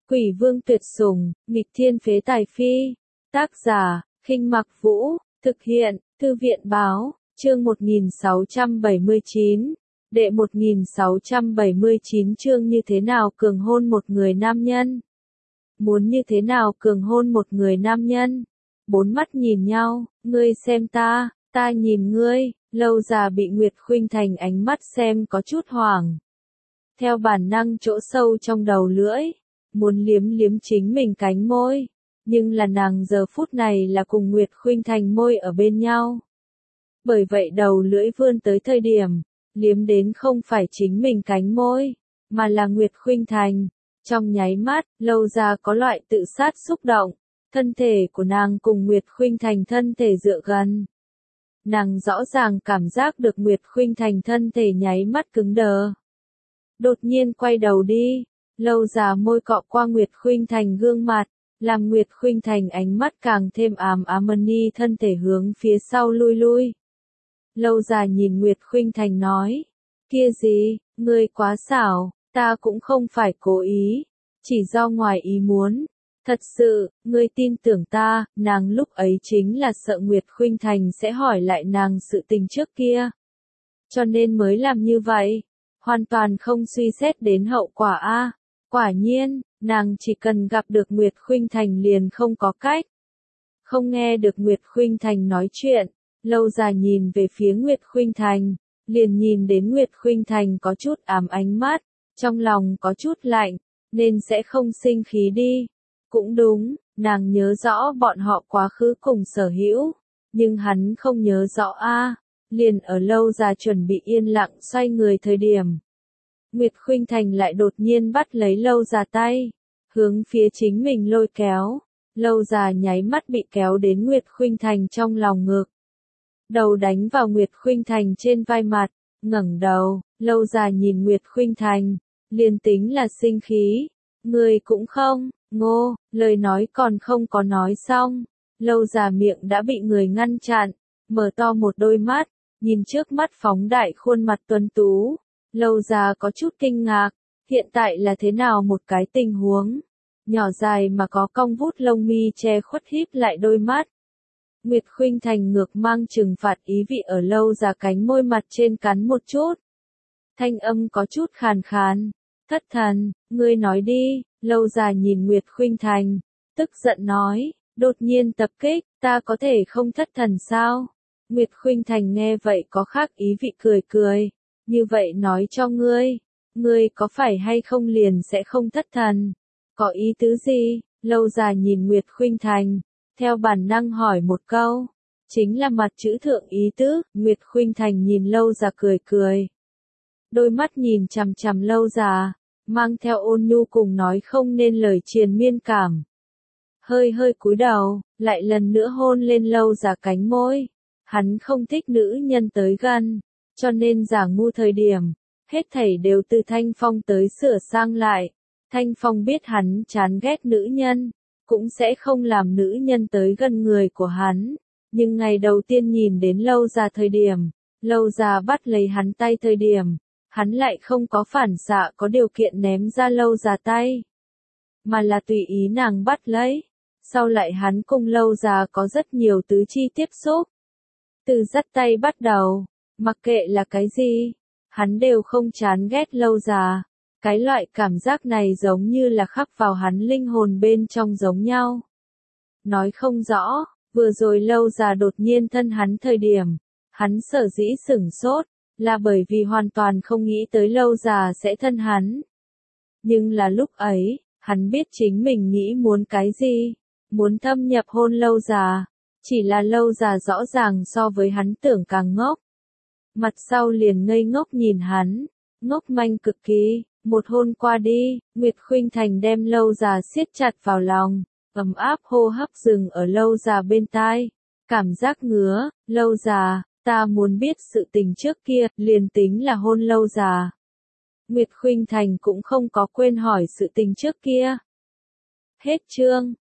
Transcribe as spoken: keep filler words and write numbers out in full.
Quỷ vương tuyệt sủng, nghịch thiên phế tài phi. Tác giả, Khinh Mặc Vũ, thực hiện, Thư viện báo, chương một nghìn sáu trăm bảy mươi chín. Đệ một nghìn sáu trăm bảy mươi chín chương như thế nào cường hôn một người nam nhân? Muốn như thế nào cường hôn một người nam nhân? Bốn mắt nhìn nhau, ngươi xem ta, ta nhìn ngươi, Lâu Già bị Nguyệt Khuynh Thành ánh mắt xem có chút hoảng. Theo bản năng chỗ sâu trong đầu lưỡi, muốn liếm liếm chính mình cánh môi, nhưng là nàng giờ phút này là cùng Nguyệt Khuynh Thành môi ở bên nhau. Bởi vậy đầu lưỡi vươn tới thời điểm, liếm đến không phải chính mình cánh môi, mà là Nguyệt Khuynh Thành. Trong nháy mắt, Lâu Già có loại tự sát xúc động, thân thể của nàng cùng Nguyệt Khuynh Thành thân thể dựa gần. Nàng rõ ràng cảm giác được Nguyệt Khuynh Thành thân thể nháy mắt cứng đờ. Đột nhiên quay đầu đi, Lâu Già môi cọ qua Nguyệt Khuynh Thành gương mặt, làm Nguyệt Khuynh Thành ánh mắt càng thêm ám ám ni thân thể hướng phía sau lui lui. Lâu Già nhìn Nguyệt Khuynh Thành nói, kia gì, ngươi quá xảo, ta cũng không phải cố ý, chỉ do ngoài ý muốn. Thật sự, ngươi tin tưởng ta, nàng lúc ấy chính là sợ Nguyệt Khuynh Thành sẽ hỏi lại nàng sự tình trước kia. Cho nên mới làm như vậy, hoàn toàn không suy xét đến hậu quả a. Quả nhiên, nàng chỉ cần gặp được Nguyệt Khuynh Thành liền không có cách. Không nghe được Nguyệt Khuynh Thành nói chuyện, Lâu Già nhìn về phía Nguyệt Khuynh Thành, liền nhìn đến Nguyệt Khuynh Thành có chút ám ánh mắt, trong lòng có chút lạnh, nên sẽ không sinh khí đi. Cũng đúng, nàng nhớ rõ bọn họ quá khứ cùng sở hữu, nhưng hắn không nhớ rõ a. Liền ở Lâu Già chuẩn bị yên lặng xoay người thời điểm, Nguyệt Khuynh Thành lại đột nhiên bắt lấy Lâu Già tay, hướng phía chính mình lôi kéo. Lâu Già nháy mắt bị kéo đến Nguyệt Khuynh Thành trong lòng ngực. Đầu đánh vào Nguyệt Khuynh Thành trên vai mặt, ngẩng đầu, Lâu Già nhìn Nguyệt Khuynh Thành, liền tính là sinh khí, người cũng không, ngô, lời nói còn không có nói xong, Lâu Già miệng đã bị người ngăn chặn, mở to một đôi mắt, nhìn trước mắt phóng đại khuôn mặt tuấn tú. Lâu Già có chút kinh ngạc, hiện tại là thế nào một cái tình huống? Nhỏ dài mà có cong vút lông mi che khuất híp lại đôi mắt. Nguyệt Khuynh Thành ngược mang trừng phạt ý vị ở Lâu Già cánh môi mặt trên cắn một chút. Thanh âm có chút khàn khàn, thất thần, ngươi nói đi. Lâu Già nhìn Nguyệt Khuynh Thành, tức giận nói, đột nhiên tập kích, ta có thể không thất thần sao? Nguyệt Khuynh Thành nghe vậy có khác ý vị cười cười, như vậy nói cho ngươi, ngươi có phải hay không liền sẽ không thất thần? Có ý tứ gì? Lâu Già nhìn Nguyệt Khuynh Thành, theo bản năng hỏi một câu, chính là mặt chữ thượng ý tứ. Nguyệt Khuynh Thành nhìn Lâu Già cười cười, đôi mắt nhìn chằm chằm Lâu Già, mang theo ôn nhu cùng nói không nên lời triền miên cảm. Hơi hơi cúi đầu, lại lần nữa hôn lên Lâu Già cánh môi. Hắn không thích nữ nhân tới gần, cho nên giả ngu thời điểm, hết thảy đều từ Thanh Phong tới sửa sang lại. Thanh Phong biết hắn chán ghét nữ nhân, cũng sẽ không làm nữ nhân tới gần người của hắn. Nhưng ngày đầu tiên nhìn đến Lâu Già thời điểm, Lâu Già bắt lấy hắn tay thời điểm, hắn lại không có phản xạ có điều kiện ném ra Lâu Già tay, mà là tùy ý nàng bắt lấy. Sau lại hắn cùng Lâu Già có rất nhiều tứ chi tiếp xúc. Từ dắt tay bắt đầu, mặc kệ là cái gì, hắn đều không chán ghét Lâu Già. Cái loại cảm giác này giống như là khắc vào hắn linh hồn bên trong giống nhau. Nói không rõ, vừa rồi Lâu Già đột nhiên thân hắn thời điểm, hắn sở dĩ sửng sốt, là bởi vì hoàn toàn không nghĩ tới Lâu Già sẽ thân hắn. Nhưng là lúc ấy, hắn biết chính mình nghĩ muốn cái gì, muốn thâm nhập hôn Lâu Già, chỉ là Lâu Già rõ ràng so với hắn tưởng càng ngốc. Mặt sau liền ngây ngốc nhìn hắn, ngốc manh cực kỳ. Một hôn qua đi, Nguyệt Khuynh Thành đem Lâu Già siết chặt vào lòng, ấm áp hô hấp dừng ở Lâu Già bên tai, cảm giác ngứa. Lâu Già, ta muốn biết sự tình trước kia, liền tính là hôn Lâu Già. Nguyệt Khuynh Thành cũng không có quên hỏi sự tình trước kia. Hết chương.